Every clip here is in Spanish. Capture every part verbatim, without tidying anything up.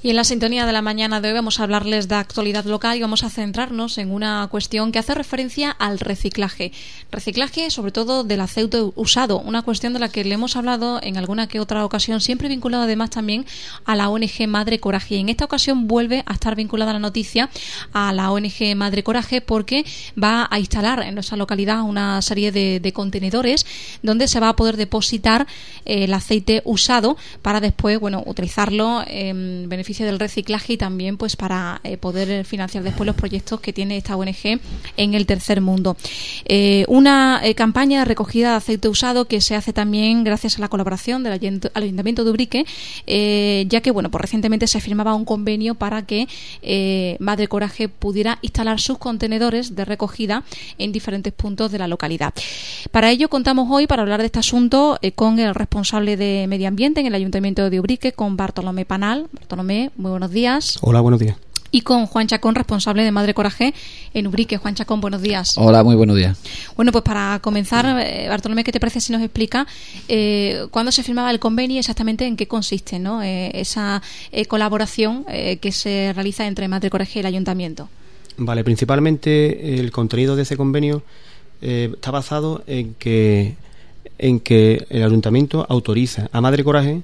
Y en la sintonía de la mañana de hoy vamos a hablarles de actualidad local y vamos a centrarnos en una cuestión que hace referencia al reciclaje. Reciclaje sobre todo del aceite usado, una cuestión de la que le hemos hablado en alguna que otra ocasión, siempre vinculada además también a la O N G Madre Coraje. Y en esta ocasión vuelve a estar vinculada la noticia a la O N G Madre Coraje porque va a instalar en nuestra localidad una serie de, de contenedores donde se va a poder depositar eh, el aceite usado para después, bueno, utilizarlo en beneficio del reciclaje y también pues para eh, poder financiar después los proyectos que tiene esta O N G en el tercer mundo. Eh, una eh, campaña de recogida de aceite usado que se hace también gracias a la colaboración del Ayuntamiento de Ubrique, eh, ya que bueno, pues recientemente se firmaba un convenio para que eh, Madre Coraje pudiera instalar sus contenedores de recogida en diferentes puntos de la localidad. Para ello contamos hoy, para hablar de este asunto, eh, con el responsable de Medio Ambiente en el Ayuntamiento de Ubrique, con Bartolomé Panal. Bartolomé, muy buenos días. Hola, buenos días. Y con Juan Chacón, responsable de Madre Coraje en Ubrique. Juan Chacón, buenos días. Hola, muy buenos días. Bueno, pues para comenzar, eh, Bartolomé, ¿qué te parece si nos explica eh, cuándo se firmaba el convenio y exactamente en qué consiste, ¿no? eh, esa eh, colaboración eh, que se realiza entre Madre Coraje y el Ayuntamiento? Vale, principalmente el contenido de ese convenio eh, está basado en que, en que el Ayuntamiento autoriza a Madre Coraje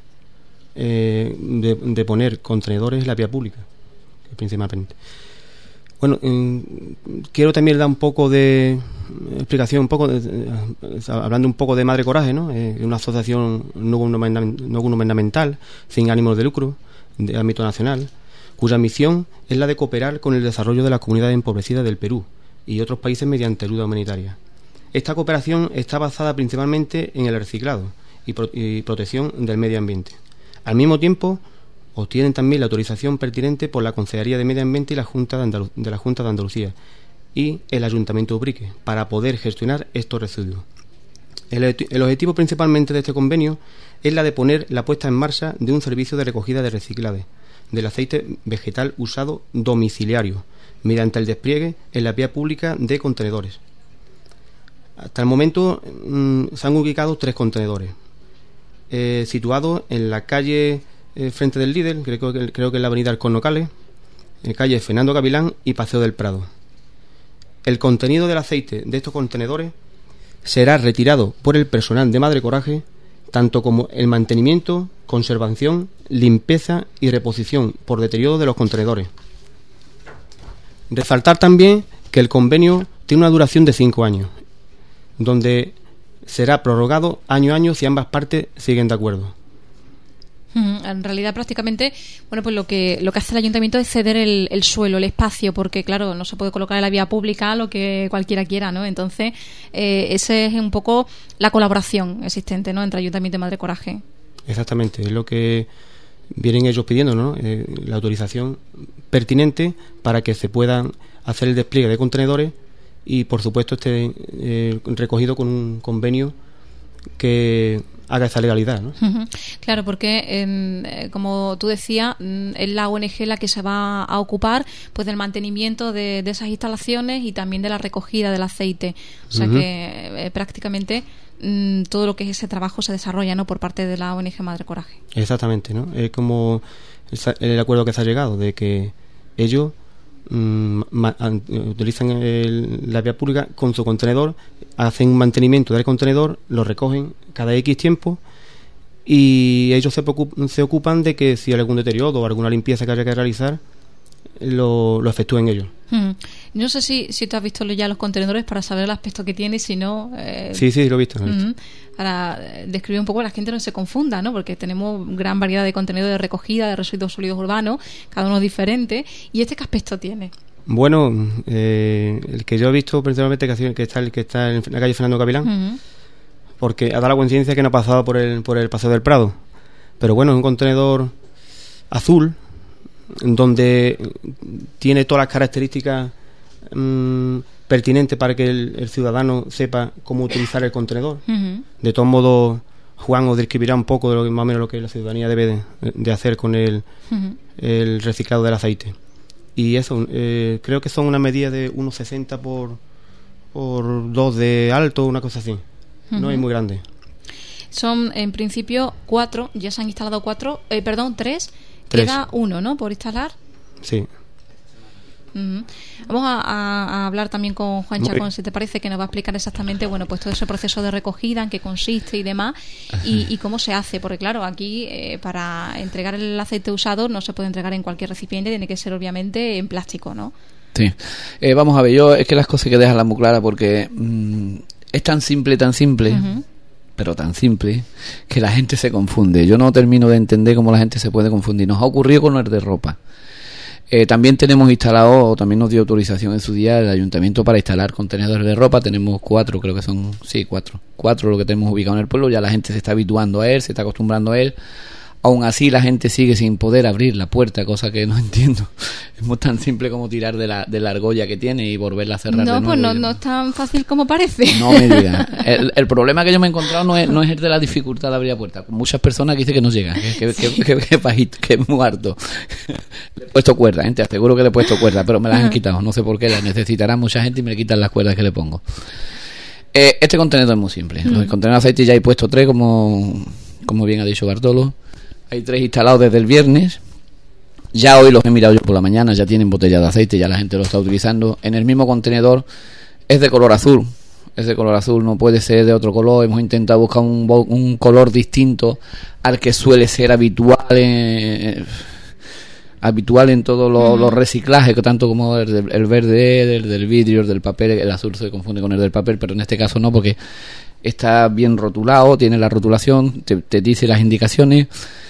eh, de, de poner contenedores en la vía pública, principalmente. Bueno, eh, quiero también dar un poco de explicación, un poco de, eh, hablando un poco de Madre Coraje, ¿no? Eh, una asociación no gubernamental, no gubernamental sin ánimos de lucro de ámbito nacional, cuya misión es la de cooperar con el desarrollo de las comunidades empobrecidas del Perú y otros países mediante ayuda humanitaria. Esta cooperación está basada principalmente en el reciclado y, pro y protección del medio ambiente. Al mismo tiempo, obtienen también la autorización pertinente por la Consejería de Medio Ambiente y la Junta de, Andalu de la Junta de Andalucía y el Ayuntamiento de Ubrique para poder gestionar estos residuos. El, el objetivo principalmente de este convenio es la de poner la puesta en marcha de un servicio de recogida de reciclaje del aceite vegetal usado domiciliario mediante el despliegue en la vía pública de contenedores. Hasta el momento mmm, se han ubicado tres contenedores eh, situados en la calle eh, frente del Lidl, creo que, creo que es la avenida Alcornocales, en calle Fernando Gavilán y Paseo del Prado. El contenido del aceite de estos contenedores será retirado por el personal de Madre Coraje, tanto como el mantenimiento, conservación, limpieza y reposición por deterioro de los contenedores. Resaltar también que el convenio tiene una duración de cinco años, donde será prorrogado año a año si ambas partes siguen de acuerdo. En realidad prácticamente, bueno, pues lo que lo que hace el ayuntamiento es ceder el, el suelo, el espacio, porque claro, no se puede colocar en la vía pública lo que cualquiera quiera, ¿no? Entonces, eh, esa es un poco la colaboración existente, ¿no?, entre Ayuntamiento y Madre Coraje. Exactamente, es lo que vienen ellos pidiendo, ¿no? Eh, la autorización pertinente para que se puedan hacer el despliegue de contenedores y, por supuesto, esté eh, recogido con un convenio que haga esa legalidad, ¿no? Uh-huh. Claro, porque eh, como tú decías, es la O N G la que se va a ocupar pues del mantenimiento de, de esas instalaciones y también de la recogida del aceite. O sea uh-huh. que eh, prácticamente mm, todo lo que es ese trabajo se desarrolla, ¿no?, por parte de la O N G Madre Coraje. Exactamente, ¿no? Es como el acuerdo que se ha llegado de que ellos mm, ma, an, utilizan el, la vía pública con su contenedor, hacen un mantenimiento del contenedor, lo recogen cada X tiempo y ellos se, se ocupan de que si hay algún deterioro o alguna limpieza que haya que realizar lo, lo efectúen ellos. Hmm. No sé si, si tú has visto ya los contenedores para saber el aspecto que tiene y si no... Eh... Sí, sí, lo he visto. Lo he visto. Uh-huh. Para describir un poco a la gente no se confunda, ¿no? Porque tenemos gran variedad de contenedores de recogida de residuos sólidos urbanos, cada uno diferente. ¿Y este qué aspecto tiene? Bueno, eh, el que yo he visto principalmente que, que está el que está en la calle Fernando Gavilán, uh-huh. porque ha dado la coincidencia que no ha pasado por el por el Paseo del Prado, pero bueno, es un contenedor azul donde tiene todas las características mmm, pertinentes para que el, el ciudadano sepa cómo utilizar el contenedor. Uh-huh. De todos modos, Juan os describirá un poco de lo que, más o menos lo que la ciudadanía debe de, de hacer con el, uh-huh. el reciclado del aceite. Y eso, eh, creo que son una medida de uno sesenta por, por dos de alto, una cosa así. Uh-huh. No es muy grande. Son, en principio, cuatro, ya se han instalado cuatro, eh, perdón, tres, Tres. Queda uno, ¿no?, por instalar. Sí. Uh-huh. Vamos a, a, a hablar también con Juan Chacón, si te parece, que nos va a explicar exactamente, bueno, pues todo ese proceso de recogida, en qué consiste y demás, y, y cómo se hace, porque claro, aquí eh, para entregar el aceite usado no se puede entregar en cualquier recipiente, tiene que ser obviamente en plástico, ¿no? Sí. Eh, vamos a ver, yo es que las cosas hay que dejarlas muy claras porque mmm, es tan simple, tan simple, uh-huh. pero tan simple, que la gente se confunde. Yo no termino de entender cómo la gente se puede confundir. Nos ha ocurrido con el de ropa. Eh, también tenemos instalado, o también nos dio autorización en su día el ayuntamiento para instalar contenedores de ropa. Tenemos cuatro, creo que son, sí, cuatro. Cuatro lo que tenemos ubicado en el pueblo. Ya la gente se está habituando a él, se está acostumbrando a él. Aún así la gente sigue sin poder abrir la puerta, cosa que no entiendo. Es muy tan simple como tirar de la, de la argolla que tiene y volverla a cerrar no, de nuevo. Pues no, no es tan fácil como parece. No me digas. El, el problema que yo me he encontrado no es, no es el de la dificultad de abrir la puerta. Muchas personas que dicen que no llegan, que, que, sí. que, que, que, bajito, que es muy harto. Le he puesto cuerda, ¿eh? Te aseguro que le he puesto cuerda, pero me las han quitado. No sé por qué, las necesitará mucha gente y me le quitan las cuerdas que le pongo. Eh, este contenedor es muy simple. Mm. Los contenedores de aceite ya he puesto tres, como, como bien ha dicho Bartolo. Hay tres instalados desde el viernes. Ya hoy los he mirado yo por la mañana, ya tienen botella de aceite, ya la gente lo está utilizando. En el mismo contenedor es de color azul. Es de color azul, no puede ser de otro color. Hemos intentado buscar un, un color distinto al que suele ser habitual en, habitual en todos los, los reciclajes, tanto como el, el verde, del, del vidrio, el del papel. El azul se confunde con el del papel, pero en este caso no, porque está bien rotulado, tiene la rotulación, te, te dice las indicaciones.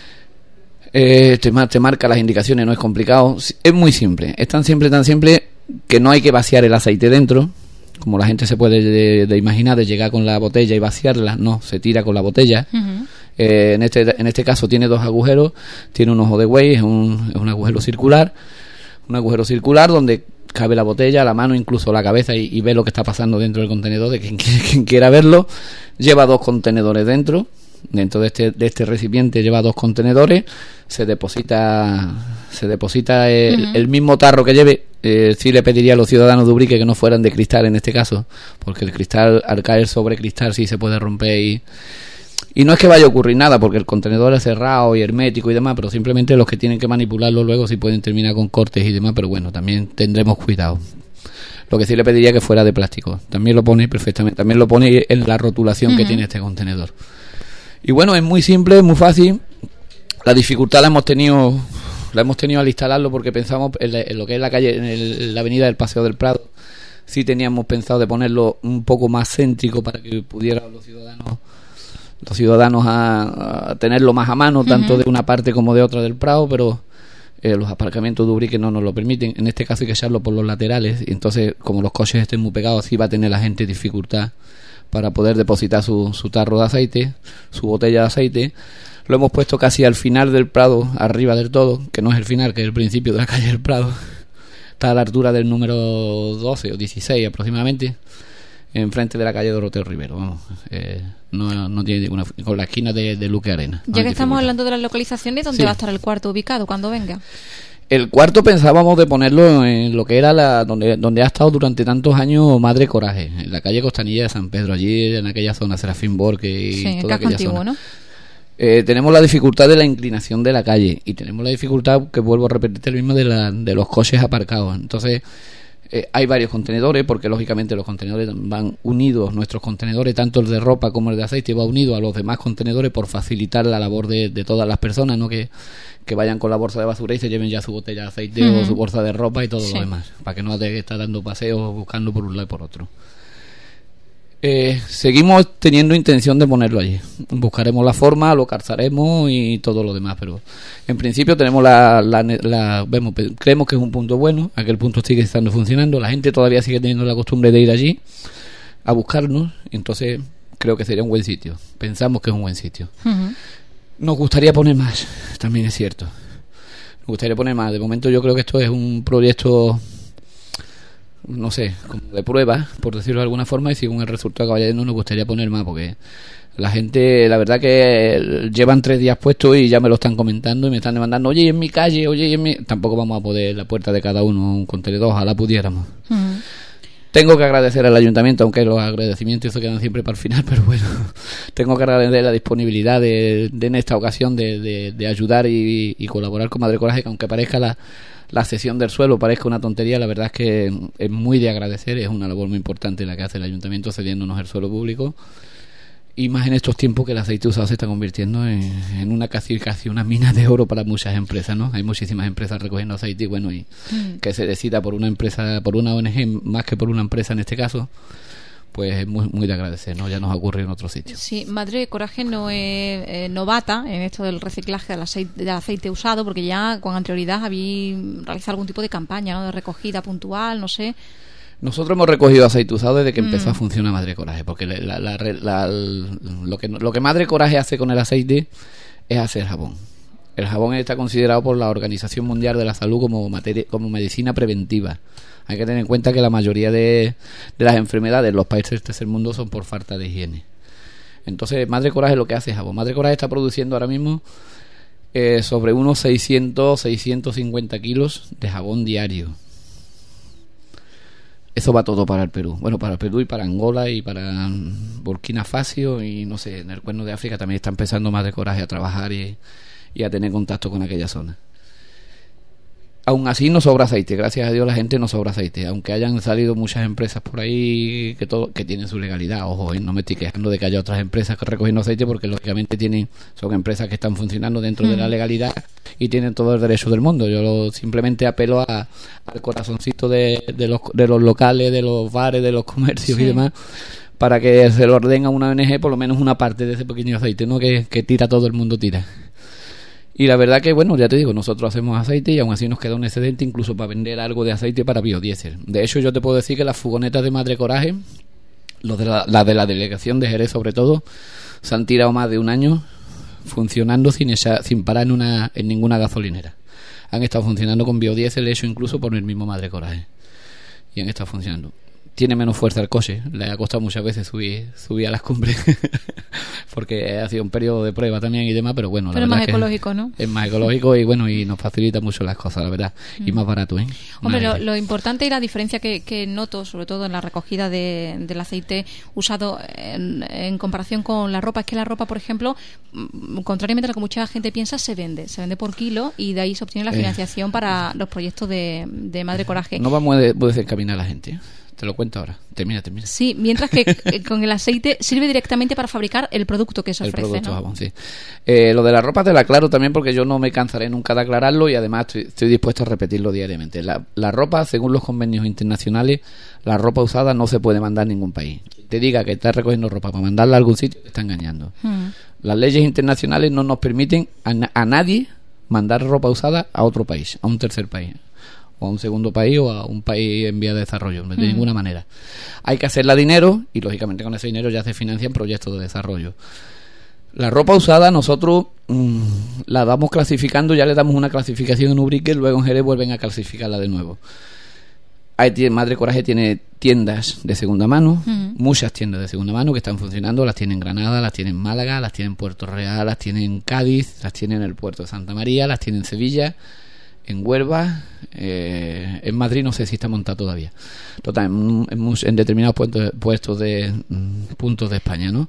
Eh, te, te marca las indicaciones, no es complicado, es muy simple, es tan simple, tan simple que no hay que vaciar el aceite dentro, como la gente se puede de, de imaginar, de llegar con la botella y vaciarla. No, se tira con la botella. Uh-huh. eh, en este en este caso tiene dos agujeros, tiene un ojo de buey, es un, es un agujero circular, un agujero circular donde cabe la botella, la mano, incluso la cabeza, y, y ve lo que está pasando dentro del contenedor, de quien, quien quiera verlo. Lleva dos contenedores dentro. Dentro de este de este recipiente lleva dos contenedores, se deposita se deposita el, uh-huh. el mismo tarro que lleve. Eh, sí le pediría a los ciudadanos de Ubrique que no fueran de cristal en este caso, porque el cristal, al caer sobre cristal, sí se puede romper y y no es que vaya a ocurrir nada, porque el contenedor es cerrado y hermético y demás, pero simplemente los que tienen que manipularlo luego sí pueden terminar con cortes y demás, pero bueno, también tendremos cuidado. Lo que sí le pediría que fuera de plástico. También lo pone perfectamente, también lo pone en la rotulación uh-huh. que tiene este contenedor. Y bueno, es muy simple, es muy fácil. La dificultad la hemos tenido la hemos tenido al instalarlo, porque pensamos en, la, en lo que es la calle, en, el, en la avenida del Paseo del Prado. Sí teníamos pensado de ponerlo un poco más céntrico para que pudieran los ciudadanos los ciudadanos a, a tenerlo más a mano, uh-huh. tanto de una parte como de otra del Prado, pero eh, los aparcamientos de Ubrique no nos lo permiten. En este caso hay que echarlo por los laterales, y entonces, como los coches estén muy pegados, sí va a tener la gente dificultad para poder depositar su, su tarro de aceite, su botella de aceite. Lo hemos puesto casi al final del Prado, arriba del todo, que no es el final, que es el principio de la calle del Prado. Está a la altura del número doce o dieciséis aproximadamente, enfrente de la calle Doroteo Rivero. Vamos, eh, no, no tiene ninguna, con la esquina de, de Luque Arena. No ya que estamos hablando de las localizaciones, ¿dónde sí. va a estar el cuarto ubicado cuando venga? El cuarto pensábamos de ponerlo en lo que era la donde donde ha estado durante tantos años Madre Coraje, en la calle Costanilla de San Pedro, allí en aquella zona, Serafín Borque y sí, toda aquella antiguo, zona. ¿no? Eh, tenemos la dificultad de la inclinación de la calle y tenemos la dificultad, que vuelvo a repetirte el mismo, de, la, de los coches aparcados. Entonces eh, hay varios contenedores, porque lógicamente los contenedores van unidos, nuestros contenedores, tanto el de ropa como el de aceite, va unido a los demás contenedores por facilitar la labor de, de todas las personas, no que que vayan con la bolsa de basura y se lleven ya su botella de aceite uh-huh. o su bolsa de ropa y todo sí. lo demás, para que no te estar dando paseos buscando por un lado y por otro. Eh, seguimos teniendo intención de ponerlo allí. Buscaremos la forma, lo calzaremos y todo lo demás, pero en principio tenemos la, la, la vemos, creemos que es un punto bueno, aquel punto sigue estando funcionando, la gente todavía sigue teniendo la costumbre de ir allí a buscarnos, entonces creo que sería un buen sitio. Pensamos que es un buen sitio. Uh-huh. Nos gustaría poner más, también es cierto. Nos gustaría poner más. De momento yo creo que esto es un proyecto, no sé, como de prueba, por decirlo de alguna forma, y según el resultado que vaya yendo nos gustaría poner más, porque la gente, la verdad que llevan tres días puestos y ya me lo están comentando y me están demandando, oye, en mi calle, oye, en mi... Tampoco vamos a poder la puerta de cada uno un contenedor, ojalá pudiéramos. Uh-huh. Tengo que agradecer al ayuntamiento, aunque los agradecimientos se quedan siempre para el final, pero bueno, tengo que agradecer la disponibilidad de, de en esta ocasión de, de, de ayudar y, y colaborar con Madre Coraje, que aunque parezca la, la cesión del suelo, parezca una tontería, la verdad es que es muy de agradecer, es una labor muy importante la que hace el ayuntamiento cediéndonos el suelo público. Y más en estos tiempos que el aceite usado se está convirtiendo en, en una casi, casi una mina de oro para muchas empresas, ¿no? Hay muchísimas empresas recogiendo aceite y bueno, y mm. que se decida por una empresa, por una O N G más que por una empresa en este caso, pues es muy, muy de agradecer, ¿no? Ya nos ocurre en otros sitios. Sí, Madre Coraje no es eh, novata en esto del reciclaje del aceite, del aceite usado, porque ya con anterioridad había realizado algún tipo de campaña, ¿no? De recogida puntual, no sé. Nosotros hemos recogido aceite usado desde que Mm. empezó a funcionar Madre Coraje, porque la, la, la, la, lo, que, lo que Madre Coraje hace con el aceite es hacer jabón. El jabón está considerado por la Organización Mundial de la Salud como, materia, como medicina preventiva. Hay que tener en cuenta que la mayoría de, de las enfermedades en los países del tercer mundo son por falta de higiene. Entonces Madre Coraje lo que hace es jabón. Madre Coraje está produciendo ahora mismo eh, sobre unos seiscientos, seiscientos cincuenta kilos de jabón diario. Eso va todo para el Perú. Bueno, para el Perú y para Angola y para Burkina Faso y no sé, en el Cuerno de África también está empezando Madre Coraje a trabajar y, y a tener contacto con aquella zona. Aún así no sobra aceite, gracias a Dios la gente no sobra aceite, aunque hayan salido muchas empresas por ahí que todo que tienen su legalidad. Ojo, ¿eh? No me estoy quejando de que haya otras empresas que recogiendo aceite, porque lógicamente tienen son empresas que están funcionando dentro mm. de la legalidad y tienen todo el derecho del mundo. Yo lo, simplemente apelo a, al corazoncito de, de, los, de los locales, de los bares, de los comercios sí. y demás, para que se lo ordenen a una O N G por lo menos una parte de ese pequeño aceite, no que, que tira todo el mundo tira. Y la verdad que, bueno, ya te digo, nosotros hacemos aceite y aún así nos queda un excedente incluso para vender algo de aceite para biodiesel. De hecho, yo te puedo decir que las furgonetas de Madre Coraje, los de la, la de la delegación de Jerez sobre todo, se han tirado más de un año funcionando sin esa, sin parar en, una, en ninguna gasolinera. Han estado funcionando con biodiesel, hecho incluso por el mismo Madre Coraje. Y han estado funcionando. Tiene menos fuerza el coche, le ha costado muchas veces subir, subir a las cumbres porque ha sido un periodo de prueba también y demás, pero bueno, pero la es verdad más ecológico, es, ¿no? Es más ecológico y bueno, y nos facilita mucho las cosas, la verdad, mm. y más barato, ¿eh? Hombre, lo, lo importante y la diferencia que, que noto, sobre todo en la recogida de, del aceite usado en, en comparación con la ropa, es que la ropa, por ejemplo, contrariamente a lo que mucha gente piensa, se vende, se vende por kilo y de ahí se obtiene la financiación eh. para los proyectos de, de Madre Coraje. No vamos a desencaminar a la gente, ¿eh? Te lo cuento ahora. Termina, termina. Sí, mientras que con el aceite sirve directamente para fabricar el producto que se ofrece, el producto, ¿no? Jabón, sí. Eh, lo de la ropa te lo aclaro también porque yo no me cansaré nunca de aclararlo y además estoy, estoy dispuesto a repetirlo diariamente. La, la ropa, según los convenios internacionales, la ropa usada no se puede mandar a ningún país. Te diga que está recogiendo ropa para mandarla a algún sitio, te está engañando. Hmm. Las leyes internacionales no nos permiten a, a nadie mandar ropa usada a otro país, a un tercer país, o a un segundo país o a un país en vía de desarrollo, de mm. ninguna manera. Hay que hacerla dinero y lógicamente con ese dinero ya se financian proyectos de desarrollo. La ropa usada nosotros mmm, la vamos clasificando, ya le damos una clasificación en Ubrique, luego en Jerez vuelven a clasificarla de nuevo. Hay, Madre Coraje tiene tiendas de segunda mano, mm. muchas tiendas de segunda mano que están funcionando, las tiene en Granada, las tiene en Málaga, las tiene en Puerto Real, las tiene en Cádiz, las tiene en el puerto de Santa María, las tiene en Sevilla, en Huelva, eh, en Madrid no sé si está montada todavía. Total, en, en, en determinados puestos, puestos de mm, puntos de España, ¿no?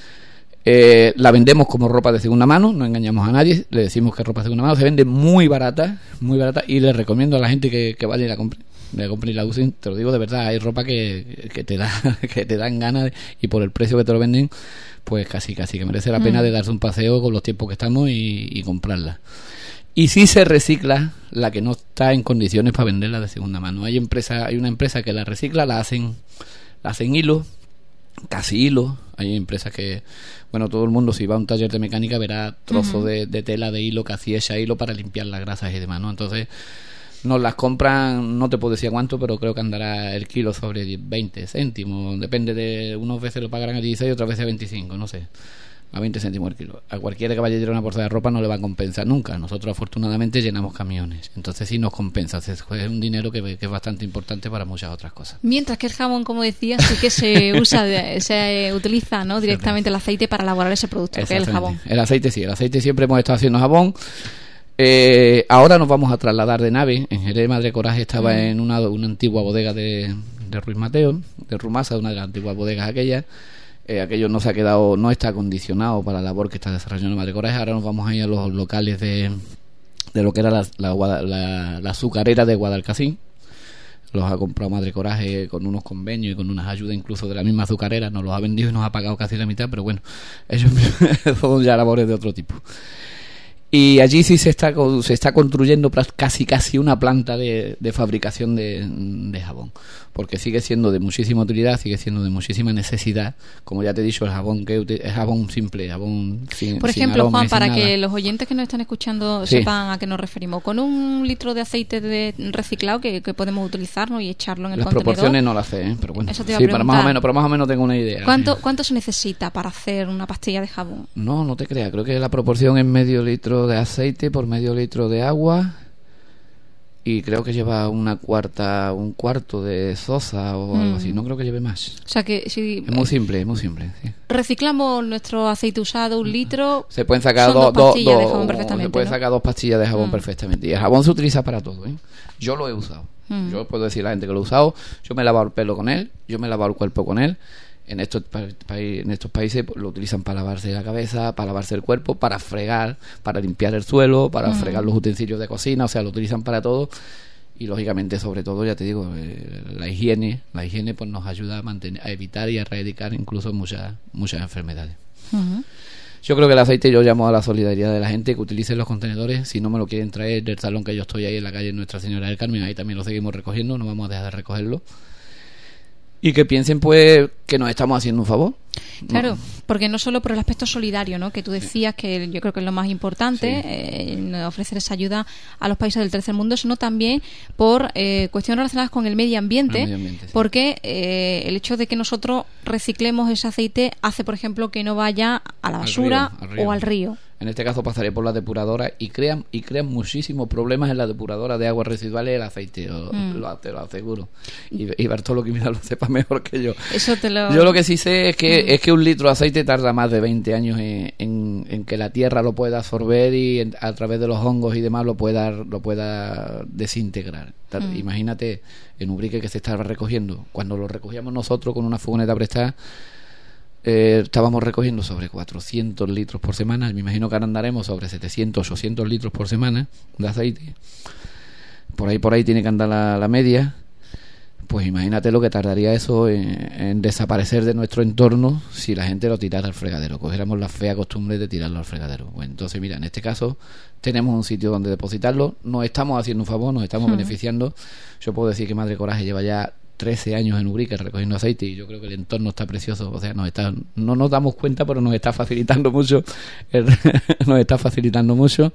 Eh, la vendemos como ropa de segunda mano, no engañamos a nadie, le decimos que es ropa de segunda mano, se vende muy barata, muy barata y le recomiendo a la gente que, que vaya y la compre, la compre y la usen, te lo digo de verdad, hay ropa que, que te da, que te dan ganas y por el precio que te lo venden, pues casi casi que merece la pena mm. de darse un paseo con los tiempos que estamos y, y comprarla. Y sí se recicla la que no está en condiciones para venderla de segunda mano. Hay empresa, hay una empresa que la recicla, la hacen, la hacen hilo, casi hilo. Hay empresas que, bueno, todo el mundo si va a un taller de mecánica verá trozos uh-huh. de, de tela de hilo que hacía ese hilo para limpiar las grasas y demás, ¿no? Entonces nos las compran, no te puedo decir cuánto, pero creo que andará el kilo sobre veinte céntimos. Depende de, unas veces lo pagarán a dieciséis, otras veces a veinticinco, no sé. A veinte céntimos el kilo. A cualquiera que vaya a llevar una bolsa de ropa no le va a compensar nunca. Nosotros afortunadamente llenamos camiones. Entonces sí nos compensa. Es un dinero que, que es bastante importante para muchas otras cosas. Mientras que el jabón, como decía, sí que se usa, se utiliza, ¿no? Directamente el aceite para elaborar ese producto, que es el jabón. El aceite sí, el aceite siempre hemos estado haciendo jabón. Eh, ahora nos vamos a trasladar de nave. En Jerez Madre Coraje estaba mm. en una, una antigua bodega de, de Ruiz Mateo, de Rumasa, una de las antiguas bodegas aquellas. Eh, aquello no se ha quedado, no está acondicionado para la labor que está desarrollando Madre Coraje. Ahora nos vamos a ir a los locales de, de lo que era la, la, la, la azucarera de Guadalcacín. Los ha comprado Madre Coraje con unos convenios y con unas ayudas incluso de la misma azucarera. Nos los ha vendido y nos ha pagado casi la mitad, pero bueno, eso son ya labores de otro tipo. Y allí sí se está se está construyendo casi casi una planta de, de fabricación de, de jabón, porque sigue siendo de muchísima utilidad, sigue siendo de muchísima necesidad. Como ya te he dicho, el jabón que es jabón simple, jabón sin Por ejemplo, sin aroma, Juan, para sin que nada. los oyentes que nos están escuchando Sí. sepan a qué nos referimos, con un litro de aceite de reciclado que, que podemos utilizar, ¿no? Y echarlo en el Las contenedor. proporciones no las sé, ¿eh? Pero bueno, Eso te iba a sí, pero más o preguntar. menos, pero más o menos tengo una idea. ¿Cuánto, Sí. ¿Cuánto se necesita para hacer una pastilla de jabón? No, no te creas, creo que la proporción es medio litro de aceite por medio litro de agua, y creo que lleva una cuarta, un cuarto de sosa o algo Mm. así. No creo que lleve más. O sea que si Es muy simple, es muy simple. Sí. reciclamos nuestro aceite usado, un litro, Se pueden sacar son dos, dos pastillas dos- de jabón dos- perfectamente, se pueden ¿no? sacar dos pastillas de jabón Mm. perfectamente. Y el jabón se utiliza para todo, ¿eh? Yo lo he usado. Mm. Yo puedo decir a la gente que lo he usado. Yo me he lavado el pelo con él, yo me he lavado el cuerpo con él. En estos, pa- pa- en estos países pues, lo utilizan para lavarse la cabeza, para lavarse el cuerpo, para fregar, para limpiar el suelo, para Mm. fregar los utensilios de cocina. O sea, lo utilizan para todo. Y lógicamente, sobre todo, ya te digo, eh, la higiene, la higiene pues nos ayuda a mantener, a evitar y a erradicar incluso muchas muchas enfermedades. Ujú. Yo creo que el aceite, yo llamo a la solidaridad de la gente que utilicen los contenedores. Si no me lo quieren traer del salón que yo estoy ahí en la calle Nuestra Señora del Carmen, ahí también lo seguimos recogiendo, no vamos a dejar de recogerlo. Y que piensen pues que nos estamos haciendo un favor. Claro, No. porque no solo por el aspecto solidario, ¿no? Que tú decías que yo creo que es lo más importante, Sí. eh, ofrecer esa ayuda a los países del tercer mundo, sino también por eh, cuestiones relacionadas con el medio ambiente, El medio ambiente, sí. porque eh, el hecho de que nosotros reciclemos ese aceite hace, por ejemplo, que no vaya a la Al basura río, al río. o al río. En este caso pasaré por la depuradora y crean y crean muchísimos problemas en la depuradora de aguas residuales el aceite, o- Mm. lo, te lo aseguro. Y, y Bartolo que mira lo sepa mejor que yo. Eso te lo... Yo lo que sí sé es que Mm. es que un litro de aceite tarda más de veinte años en, en- en que la tierra lo pueda absorber y en- a través de los hongos y demás lo pueda lo pueda desintegrar. Tar- Mm. Imagínate en Ubrique que se estaba recogiendo. Cuando lo recogíamos nosotros con una furgoneta prestada, eh, estábamos recogiendo sobre cuatrocientos litros por semana. Me imagino que ahora andaremos sobre setecientos, ochocientos litros por semana de aceite. Por ahí por ahí tiene que andar la, la media. Pues imagínate lo que tardaría eso en, en desaparecer de nuestro entorno si la gente lo tirara al fregadero. Cogiéramos la fea costumbre de tirarlo al fregadero. Pues entonces, mira, en este caso tenemos un sitio donde depositarlo. Nos estamos haciendo un favor, nos estamos Ujú. beneficiando. Yo puedo decir que Madre Coraje lleva ya trece años en Ubrique recogiendo aceite y yo creo que el entorno está precioso. O sea, nos está, no nos damos cuenta, pero nos está facilitando mucho. el- nos está facilitando mucho.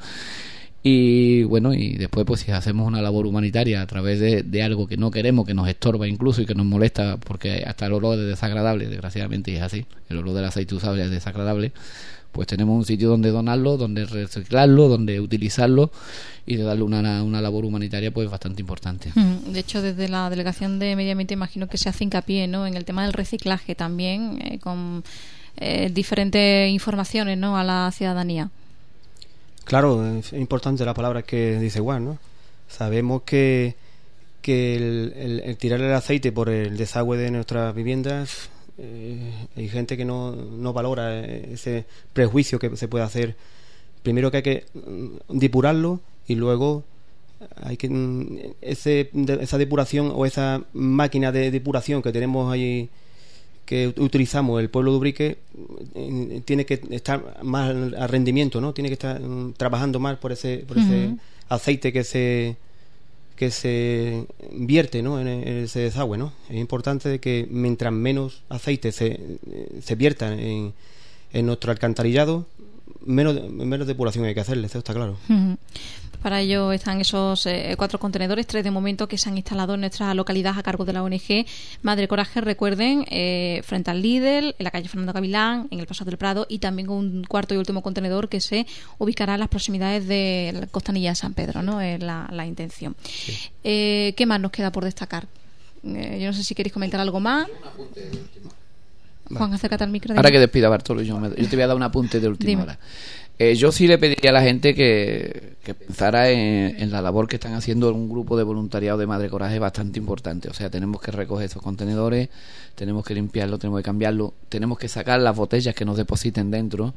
Y bueno, y después pues si hacemos una labor humanitaria a través de, de algo que no queremos, que nos estorba incluso y que nos molesta, porque hasta el olor es desagradable, desgraciadamente, y es así, el olor del aceite usable es desagradable, pues tenemos un sitio donde donarlo, donde reciclarlo, donde utilizarlo y de darle una, una labor humanitaria pues bastante importante. Mm, De hecho, desde la Delegación de Medio Ambiente imagino que se hace hincapié, ¿no? En el tema del reciclaje también, eh, con eh, diferentes informaciones, ¿no? A la ciudadanía. Claro, es importante la palabra que dice Juan, ¿no? Sabemos que, que el, el- el tirar el aceite por el desagüe de nuestras viviendas, eh, hay gente que no, no valora ese prejuicio que se puede hacer. Primero que hay que mm, depurarlo y luego hay que mm, ese, de- esa depuración o esa máquina de depuración que tenemos ahí, que utilizamos el pueblo de Ubrique, eh, tiene que estar más a rendimiento, ¿no? Tiene que estar mm, trabajando más por ese por ese Ujú. aceite que se que se vierte, ¿no? en, en ese desagüe, ¿no? Es importante de que mientras menos aceite se, eh, se vierta en, en nuestro alcantarillado, menos menos depuración hay que hacerle, eso está claro. Ujú. Para ello están esos eh, cuatro contenedores, tres de momento que se han instalado en nuestra localidad a cargo de la O N G Madre Coraje, recuerden, eh, frente al Lidl, en la calle Fernando Gavilán, en el Paso del Prado, y también un cuarto y último contenedor que se ubicará en las proximidades de la Costanilla de San Pedro, ¿no? Es la, la intención. Eh, ¿Qué más nos queda por destacar? Eh, yo no sé si queréis comentar algo más. Juan, acércate al micro. Ahora que despida Bartolo, yo, me- yo te voy a dar un apunte de última Dime. hora. Eh, yo sí le pediría a la gente que, que pensara en, en la labor que están haciendo un grupo de voluntariado de Madre Coraje bastante importante. O sea, tenemos que recoger esos contenedores, tenemos que limpiarlo, tenemos que cambiarlo, tenemos que sacar las botellas que nos depositen dentro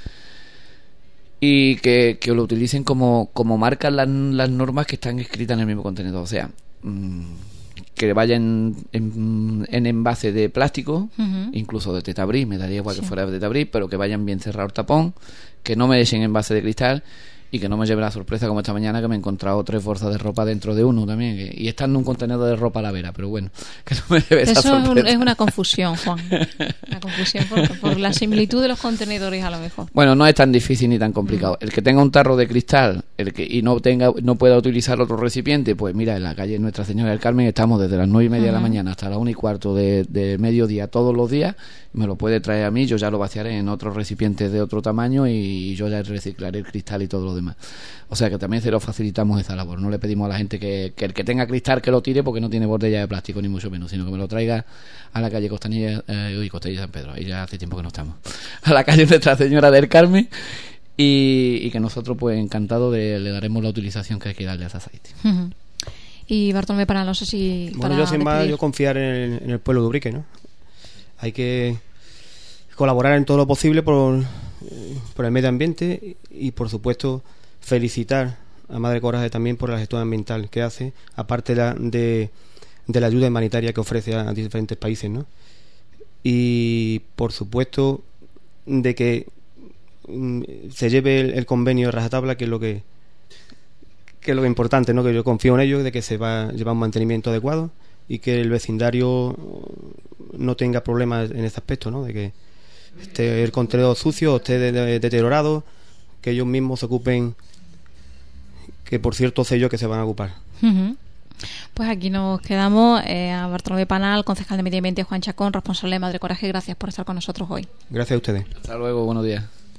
y que, que lo utilicen como, como marcan las, las normas que están escritas en el mismo contenedor. O sea, mmm, que vayan en, en envase de plástico, uh-huh. incluso de tetabrí, me daría igual sí. que fuera de tetabrí, pero que vayan bien cerrado el tapón, que no me echen envase de cristal y que no me lleve la sorpresa como esta mañana que me he encontrado tres bolsas de ropa dentro de uno también, que, y estando un contenedor de ropa a la vera, pero bueno, que no me lleve esa Eso sorpresa. Eso es una confusión, Juan, una confusión por, por la similitud de los contenedores a lo mejor. Bueno, no es tan difícil ni tan complicado. Mm. El que tenga un tarro de cristal el que y no tenga no pueda utilizar otro recipiente, pues mira, en la calle Nuestra Señora del Carmen estamos desde las nueve y media uh-huh. de la mañana hasta las una y cuarto de, de mediodía todos los días, me lo puede traer a mí, yo ya lo vaciaré en otros recipientes de otro tamaño y yo ya reciclaré el cristal y todo lo demás. O sea que también se lo facilitamos esa labor. No le pedimos a la gente que, que el que tenga cristal que lo tire porque no tiene botella de plástico ni mucho menos, sino que me lo traiga a la calle Costanilla eh, uy, Costanilla San Pedro, ahí ya hace tiempo que no estamos, a la calle Nuestra Señora del Carmen y, y que nosotros pues encantados de, le daremos la utilización que hay que darle a ese aceite. Uh-huh. Y Bartolomé Panal, no sé si bueno, para yo sin despedir. más yo confiar en el, en el pueblo de Ubrique, ¿no? Hay que colaborar en todo lo posible por, por el medio ambiente y, y por supuesto felicitar a Madre Coraje también por la gestión ambiental que hace, aparte de la, de, de la ayuda humanitaria que ofrece a, a diferentes países, ¿no? Y por supuesto de que mm, se lleve el, el convenio de rajatabla, que es lo que que es lo importante, ¿no? Que yo confío en ello, de que se va a llevar un mantenimiento adecuado y que el vecindario no tenga problemas en ese aspecto, ¿no? De que esté el contenedor sucio o esté de, de, deteriorado, que ellos mismos se ocupen, que por cierto sé yo que se van a ocupar. Uh-huh. Pues aquí nos quedamos. eh, a Bartolomé Panal, concejal de Medio Ambiente, Juan Chacón, responsable de Madre Coraje, gracias por estar con nosotros hoy. Gracias a ustedes. Hasta luego, buenos días.